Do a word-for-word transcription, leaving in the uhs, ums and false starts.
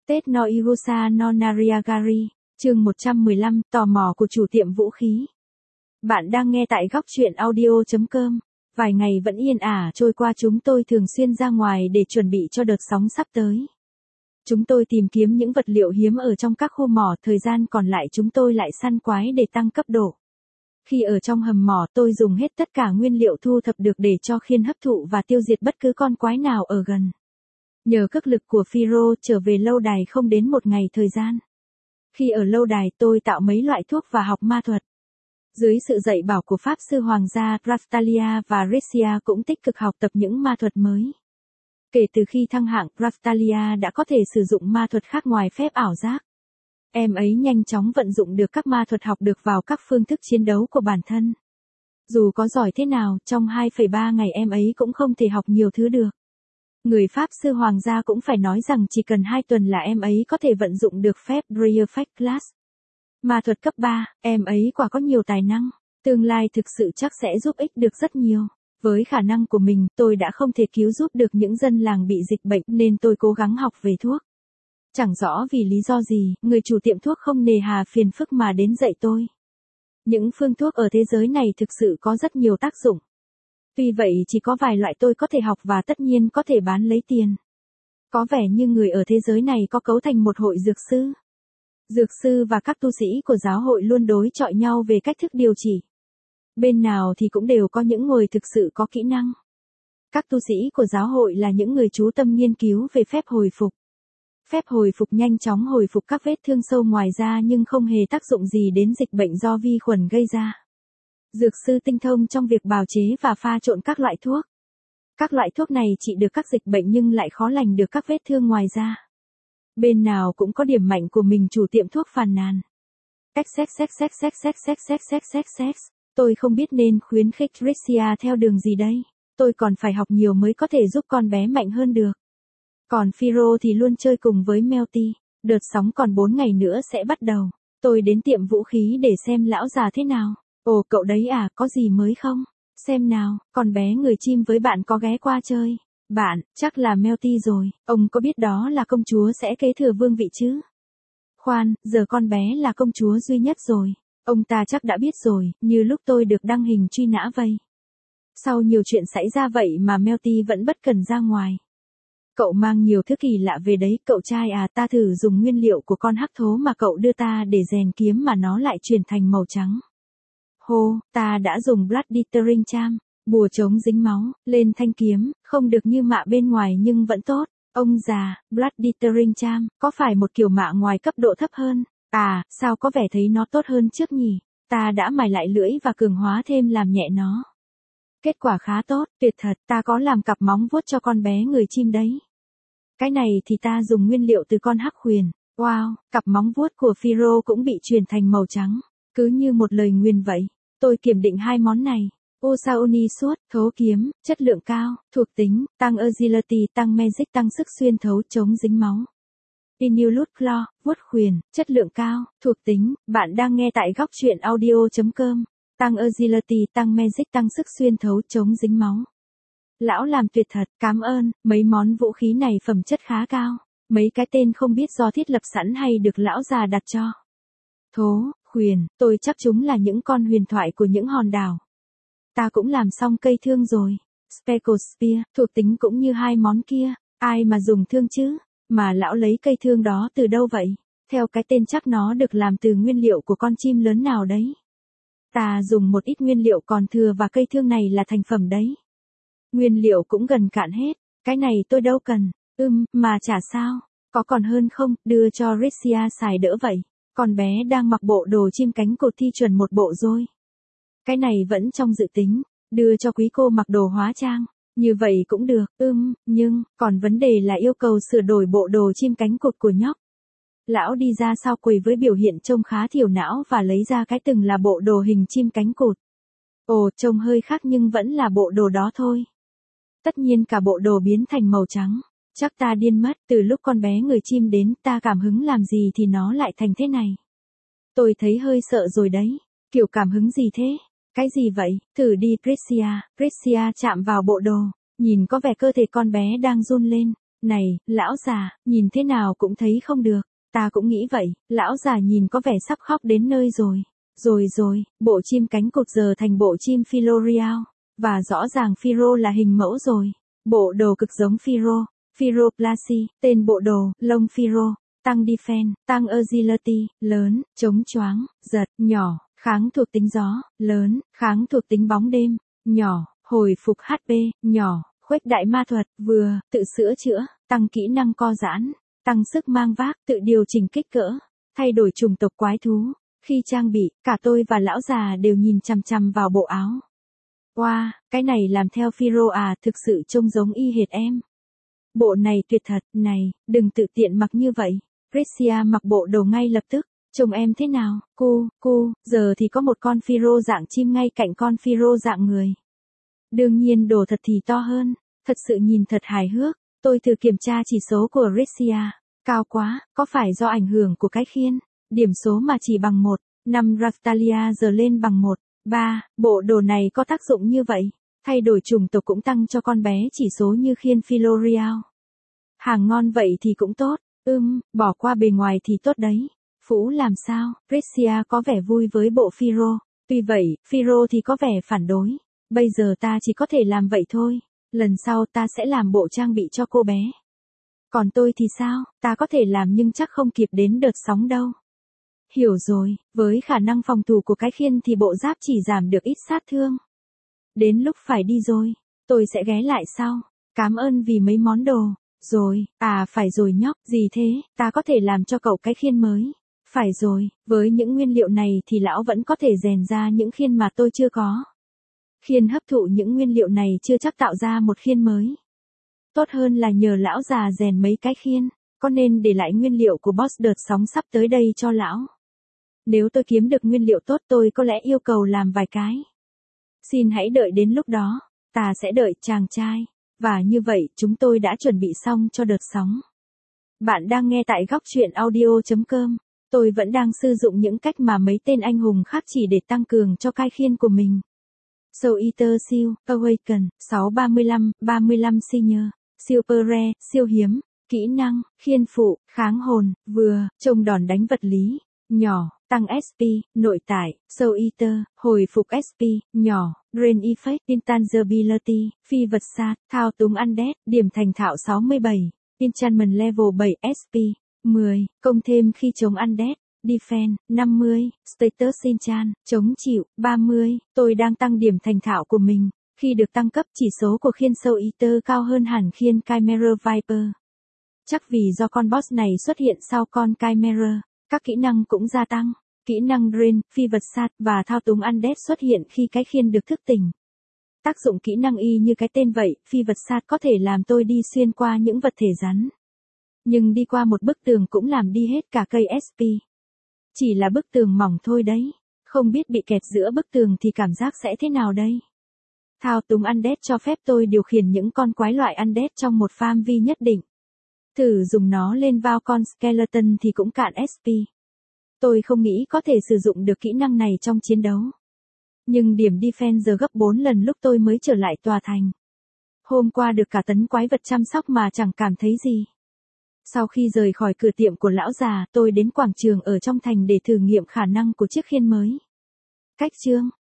Tết no Irusa no Nariagari, chương một trăm mười lăm, tò mò của chủ tiệm vũ khí. Bạn đang nghe tại góc truyện audio chấm com. Vài ngày vẫn yên ả trôi qua, chúng tôi thường xuyên ra ngoài để chuẩn bị cho đợt sóng sắp tới. Chúng tôi tìm kiếm những vật liệu hiếm ở trong các khu mỏ, thời gian còn lại chúng tôi lại săn quái để tăng cấp độ. Khi ở trong hầm mỏ, tôi dùng hết tất cả nguyên liệu thu thập được để cho khiên hấp thụ và tiêu diệt bất cứ con quái nào ở gần. Nhờ cước lực của Phiro, trở về lâu đài không đến một ngày thời gian. Khi ở lâu đài, tôi tạo mấy loại thuốc và học ma thuật. Dưới sự dạy bảo của Pháp sư Hoàng gia, Raftalia và Rexia cũng tích cực học tập những ma thuật mới. Kể từ khi thăng hạng, Raftalia đã có thể sử dụng ma thuật khác ngoài phép ảo giác. Em ấy nhanh chóng vận dụng được các ma thuật học được vào các phương thức chiến đấu của bản thân. Dù có giỏi thế nào, trong hai phẩy ba ngày em ấy cũng không thể học nhiều thứ được. Người Pháp sư Hoàng gia cũng phải nói rằng chỉ cần hai tuần là em ấy có thể vận dụng được phép Dreyer Fake Glass. Ma thuật cấp ba, em ấy quả có nhiều tài năng. Tương lai thực sự chắc sẽ giúp ích được rất nhiều. Với khả năng của mình, tôi đã không thể cứu giúp được những dân làng bị dịch bệnh nên tôi cố gắng học về thuốc. Chẳng rõ vì lý do gì, người chủ tiệm thuốc không nề hà phiền phức mà đến dạy tôi. Những phương thuốc ở thế giới này thực sự có rất nhiều tác dụng. Tuy vậy chỉ có vài loại tôi có thể học và tất nhiên có thể bán lấy tiền. Có vẻ như người ở thế giới này có cấu thành một hội dược sư. Dược sư và các tu sĩ của giáo hội luôn đối chọi nhau về cách thức điều trị. Bên nào thì cũng đều có những người thực sự có kỹ năng. Các tu sĩ của giáo hội là những người chú tâm nghiên cứu về phép hồi phục. Phép hồi phục nhanh chóng hồi phục các vết thương sâu ngoài da nhưng không hề tác dụng gì đến dịch bệnh do vi khuẩn gây ra. Dược sư tinh thông trong việc bào chế và pha trộn các loại thuốc. Các loại thuốc này trị được các dịch bệnh nhưng lại khó lành được các vết thương ngoài da. Bên nào cũng có điểm mạnh của mình, chủ tiệm thuốc phàn nàn. Tôi không biết nên khuyến khích Rexia theo đường gì đây. Tôi còn phải học nhiều mới có thể giúp con bé mạnh hơn được. Còn Phiro thì luôn chơi cùng với Melty. Đợt sóng còn bốn ngày nữa sẽ bắt đầu. Tôi đến tiệm vũ khí để xem lão già thế nào. Ồ, cậu đấy à, có gì mới không? Xem nào, con bé người chim với bạn có ghé qua chơi. Bạn, chắc là Melty rồi, ông có biết đó là công chúa sẽ kế thừa vương vị chứ? Khoan, giờ con bé là công chúa duy nhất rồi. Ông ta chắc đã biết rồi, như lúc tôi được đăng hình truy nã vậy. Sau nhiều chuyện xảy ra vậy mà Melty vẫn bất cần ra ngoài. Cậu mang nhiều thứ kỳ lạ về đấy, cậu trai à, ta thử dùng nguyên liệu của con hắc thố mà cậu đưa ta để rèn kiếm mà nó lại chuyển thành màu trắng. Hô, ta đã dùng Blood Deterring Charm, bùa chống dính máu, lên thanh kiếm, không được như mạ bên ngoài nhưng vẫn tốt. Ông già, Blood Deterring Charm, có phải một kiểu mạ ngoài cấp độ thấp hơn? À, sao có vẻ thấy nó tốt hơn trước nhỉ? Ta đã mài lại lưỡi và cường hóa thêm làm nhẹ nó. Kết quả khá tốt, tuyệt thật, ta có làm cặp móng vuốt cho con bé người chim đấy. Cái này thì ta dùng nguyên liệu từ con hắc huyền. Wow, cặp móng vuốt của Phiro cũng bị chuyển thành màu trắng. Cứ như một lời nguyền vậy. Tôi kiểm định hai món này. Osaoni suốt, thố kiếm, chất lượng cao, thuộc tính, tăng agility, tăng magic, tăng sức xuyên thấu, chống dính máu. Inulut Claw, vuốt khuyền, chất lượng cao, thuộc tính, bạn đang nghe tại góc truyện audio chấm com. Tăng agility, tăng magic, tăng sức xuyên thấu, chống dính máu. Lão làm tuyệt thật, cảm ơn, mấy món vũ khí này phẩm chất khá cao. Mấy cái tên không biết do thiết lập sẵn hay được lão già đặt cho. Thố, khuyền, tôi chắc chúng là những con huyền thoại của những hòn đảo. Ta cũng làm xong cây thương rồi. Speckle Spear, thuộc tính cũng như hai món kia, ai mà dùng thương chứ? Mà lão lấy cây thương đó từ đâu vậy? Theo cái tên chắc nó được làm từ nguyên liệu của con chim lớn nào đấy. Ta dùng một ít nguyên liệu còn thừa và cây thương này là thành phẩm đấy. Nguyên liệu cũng gần cạn hết, cái này tôi đâu cần. Ừm, mà chả sao, có còn hơn không, đưa cho Rexia xài đỡ vậy. Con bé đang mặc bộ đồ chim cánh cụt thi chuẩn một bộ rồi. Cái này vẫn trong dự tính, đưa cho quý cô mặc đồ hóa trang, như vậy cũng được, ưm, nhưng, còn vấn đề là yêu cầu sửa đổi bộ đồ chim cánh cụt của nhóc. Lão đi ra sau quầy với biểu hiện trông khá thiểu não và lấy ra cái từng là bộ đồ hình chim cánh cụt. Ồ, trông hơi khác nhưng vẫn là bộ đồ đó thôi. Tất nhiên cả bộ đồ biến thành màu trắng. Chắc ta điên mất, từ lúc con bé người chim đến, ta cảm hứng làm gì thì nó lại thành thế này. Tôi thấy hơi sợ rồi đấy. Kiểu cảm hứng gì thế? Cái gì vậy? Thử đi Rexia. Rexia chạm vào bộ đồ, nhìn có vẻ cơ thể con bé đang run lên. Này, lão già, nhìn thế nào cũng thấy không được. Ta cũng nghĩ vậy, lão già nhìn có vẻ sắp khóc đến nơi rồi. Rồi rồi, bộ chim cánh cụt giờ thành bộ chim Philorial. Và rõ ràng Phiro là hình mẫu rồi. Bộ đồ cực giống Phiro. Phiro Plasy, tên bộ đồ, lông Phiro. Tăng defense, tăng agility, lớn, chống choáng, giật, nhỏ, kháng thuộc tính gió, lớn, kháng thuộc tính bóng đêm, nhỏ, hồi phục hát pê, nhỏ, khuếch đại ma thuật, vừa, tự sửa chữa, tăng kỹ năng co giãn, tăng sức mang vác, tự điều chỉnh kích cỡ, thay đổi chủng tộc quái thú. Khi trang bị, cả tôi và lão già đều nhìn chằm chằm vào bộ áo. Wow, cái này làm theo Phiro à, thực sự trông giống y hệt em. Bộ này tuyệt thật, này, đừng tự tiện mặc như vậy. Gracia mặc bộ đồ ngay lập tức, trông em thế nào, cu, cu, giờ thì có một con Phiro dạng chim ngay cạnh con Phiro dạng người. Đương nhiên đồ thật thì to hơn, thật sự nhìn thật hài hước. Tôi thử kiểm tra chỉ số của Gracia, cao quá, có phải do ảnh hưởng của cái khiên? Điểm số mà chỉ bằng một, năm Raftalia giờ lên bằng một, ba, bộ đồ này có tác dụng như vậy, thay đổi chủng tộc cũng tăng cho con bé chỉ số như khiên Philorial. Hàng ngon vậy thì cũng tốt, ưm, bỏ qua bề ngoài thì tốt đấy. Phũ làm sao, Gracia có vẻ vui với bộ Phiro, tuy vậy, Phiro thì có vẻ phản đối. Bây giờ ta chỉ có thể làm vậy thôi, lần sau ta sẽ làm bộ trang bị cho cô bé. Còn tôi thì sao, ta có thể làm nhưng chắc không kịp đến đợt sóng đâu. Hiểu rồi, với khả năng phòng thủ của cái khiên thì bộ giáp chỉ giảm được ít sát thương. Đến lúc phải đi rồi, tôi sẽ ghé lại sau. Cảm ơn vì mấy món đồ. Rồi, à phải rồi nhóc, gì thế, ta có thể làm cho cậu cái khiên mới. Phải rồi, với những nguyên liệu này thì lão vẫn có thể rèn ra những khiên mà tôi chưa có. Khiên hấp thụ những nguyên liệu này chưa chắc tạo ra một khiên mới. Tốt hơn là nhờ lão già rèn mấy cái khiên, có nên để lại nguyên liệu của boss đợt sóng sắp tới đây cho lão. Nếu tôi kiếm được nguyên liệu tốt tôi có lẽ yêu cầu làm vài cái. Xin hãy đợi đến lúc đó, ta sẽ đợi chàng trai. Và như vậy chúng tôi đã chuẩn bị xong cho đợt sóng. Bạn đang nghe tại góc truyện audio chấm com. Tôi vẫn đang sử dụng những cách mà mấy tên anh hùng khác chỉ để tăng cường cho cai khiên của mình. Soul Eater siêu, Awaken, sáu ba mươi lăm, ba mươi lăm senior, super rare, siêu hiếm, kỹ năng, khiên phụ, kháng hồn, vừa, trông đòn đánh vật lý, nhỏ, tăng ét pê, nội tải, Soul Eater, hồi phục ét pê, nhỏ, Drain Effect, Intangibility, phi vật sát, thao túng Undead, điểm thành thạo sáu mươi bảy, Enchantment level bảy ét pê, mười, công thêm khi chống Undead. Defense, năm mươi, Status Enchant, chống chịu, ba mươi, tôi đang tăng điểm thành thạo của mình. Khi được tăng cấp chỉ số của khiên Soul Eater cao hơn hẳn khiên Chimera Viper. Chắc vì do con boss này xuất hiện sau con Chimera, các kỹ năng cũng gia tăng. Kỹ năng Drain, phi vật sát và thao túng Undead xuất hiện khi cái khiên được thức tỉnh. Tác dụng kỹ năng y như cái tên vậy, phi vật sát có thể làm tôi đi xuyên qua những vật thể rắn. Nhưng đi qua một bức tường cũng làm đi hết cả cây ét pê. Chỉ là bức tường mỏng thôi đấy. Không biết bị kẹt giữa bức tường thì cảm giác sẽ thế nào đây? Thao túng Undead cho phép tôi điều khiển những con quái loại Undead trong một farm vi nhất định. Thử dùng nó lên vào con Skeleton thì cũng cạn ét pê. Tôi không nghĩ có thể sử dụng được kỹ năng này trong chiến đấu. Nhưng điểm defense giờ gấp bốn lần lúc tôi mới trở lại tòa thành. Hôm qua được cả tấn quái vật chăm sóc mà chẳng cảm thấy gì. Sau khi rời khỏi cửa tiệm của lão già, tôi đến quảng trường ở trong thành để thử nghiệm khả năng của chiếc khiên mới. Cách chương